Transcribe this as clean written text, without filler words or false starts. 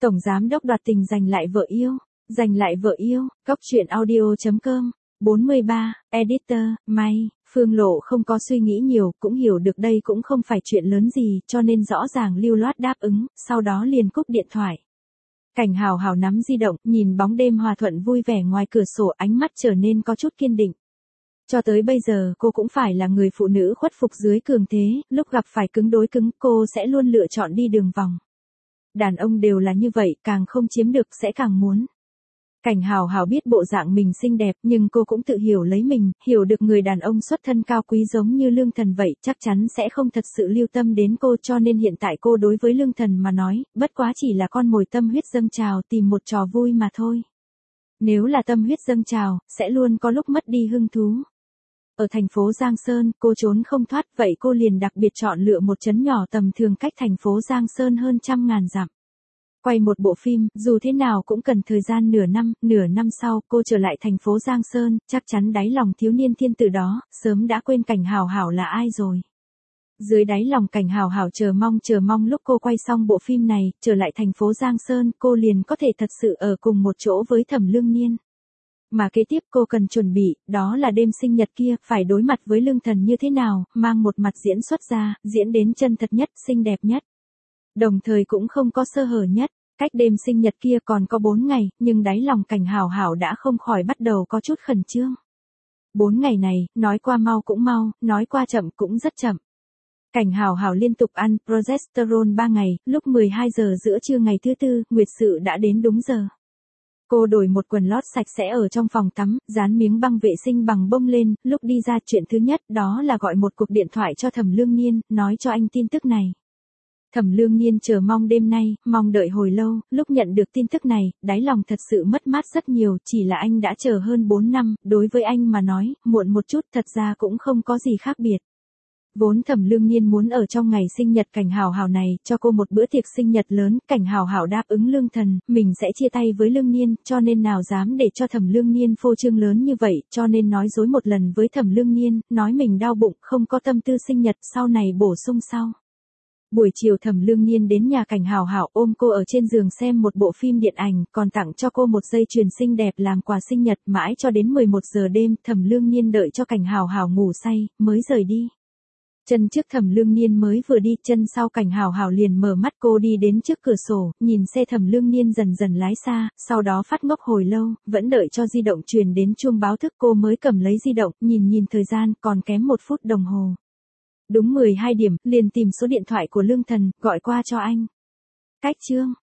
Tổng giám đốc đoạt tình giành lại vợ yêu. Giành lại vợ yêu, góc truyện audio.com. 43, Editor, May, Phương Lộ không có suy nghĩ nhiều, cũng hiểu được đây cũng không phải chuyện lớn gì, cho nên rõ ràng lưu loát đáp ứng, sau đó liền cúp điện thoại. Cảnh Hào Hào nắm di động, nhìn bóng đêm hòa thuận vui vẻ ngoài cửa sổ, ánh mắt trở nên có chút kiên định. Cho tới bây giờ cô cũng phải là người phụ nữ khuất phục dưới cường thế, lúc gặp phải cứng đối cứng cô sẽ luôn lựa chọn đi đường vòng. Đàn ông đều là như vậy, càng không chiếm được sẽ càng muốn. Cảnh Hào Hào biết bộ dạng mình xinh đẹp nhưng cô cũng tự hiểu lấy mình, hiểu được người đàn ông xuất thân cao quý giống như Lương Thần vậy chắc chắn sẽ không thật sự lưu tâm đến cô, cho nên hiện tại cô đối với Lương Thần mà nói, bất quá chỉ là con mồi tâm huyết dâng trào tìm một trò vui mà thôi. Nếu là tâm huyết dâng trào, sẽ luôn có lúc mất đi hứng thú. Ở thành phố Giang Sơn, cô trốn không thoát, vậy cô liền đặc biệt chọn lựa một trấn nhỏ tầm thường cách thành phố Giang Sơn hơn 100.000 dặm. Quay một bộ phim, dù thế nào cũng cần thời gian nửa năm sau, cô trở lại thành phố Giang Sơn, chắc chắn đáy lòng thiếu niên thiên tử đó, sớm đã quên Cảnh Hào Hào là ai rồi. Dưới đáy lòng Cảnh Hào Hào chờ mong lúc cô quay xong bộ phim này, trở lại thành phố Giang Sơn, cô liền có thể thật sự ở cùng một chỗ với Thẩm Lương Nhiên. Mà kế tiếp cô cần chuẩn bị, đó là đêm sinh nhật kia, phải đối mặt với Lương Thần như thế nào, mang một mặt diễn xuất ra, diễn đến chân thật nhất, xinh đẹp nhất. Đồng thời cũng không có sơ hở nhất. Cách đêm sinh nhật kia còn có 4 ngày, nhưng đáy lòng Cảnh Hào Hào đã không khỏi bắt đầu có chút khẩn trương. 4 ngày này, nói qua mau cũng mau, nói qua chậm cũng rất chậm. Cảnh Hào Hào liên tục ăn progesterone 3 ngày, lúc 12 giờ giữa trưa ngày thứ tư, nguyệt sự đã đến đúng giờ. Cô đổi một quần lót sạch sẽ ở trong phòng tắm, dán miếng băng vệ sinh bằng bông lên, lúc đi ra chuyện thứ nhất đó là gọi một cuộc điện thoại cho Thẩm Lương Nhiên, nói cho anh tin tức này. Thẩm Lương Nhiên chờ mong đêm nay, mong đợi hồi lâu, lúc nhận được tin tức này, đáy lòng thật sự mất mát rất nhiều, chỉ là anh đã chờ hơn 4 năm, đối với anh mà nói, muộn một chút thật ra cũng không có gì khác biệt. Vốn Thẩm Lương Nhiên muốn ở trong ngày sinh nhật Cảnh Hào Hào này, cho cô một bữa tiệc sinh nhật lớn, Cảnh Hào Hào đáp ứng Lương Thần, mình sẽ chia tay với Lương Nhiên, cho nên nào dám để cho Thẩm Lương Nhiên phô trương lớn như vậy, cho nên nói dối một lần với Thẩm Lương Nhiên, nói mình đau bụng, không có tâm tư sinh nhật, sau này bổ sung sau. Buổi chiều Thẩm Lương Nhiên đến nhà Cảnh Hào Hào ôm cô ở trên giường xem một bộ phim điện ảnh, còn tặng cho cô một dây chuyền xinh đẹp làm quà sinh nhật, mãi cho đến 11 giờ đêm, Thẩm Lương Nhiên đợi cho Cảnh Hào Hào ngủ say, mới rời đi. Chân trước Thẩm Lương Nhiên mới vừa đi, chân sau Cảnh Hào Hào liền mở mắt, cô đi đến trước cửa sổ, nhìn xe Thẩm Lương Nhiên dần dần lái xa, sau đó phát ngốc hồi lâu, vẫn đợi cho di động truyền đến chuông báo thức cô mới cầm lấy di động, nhìn thời gian, còn kém 1 phút đồng hồ. Đúng 12 điểm, liền tìm số điện thoại của Lương Thần, gọi qua cho anh. Cách chương.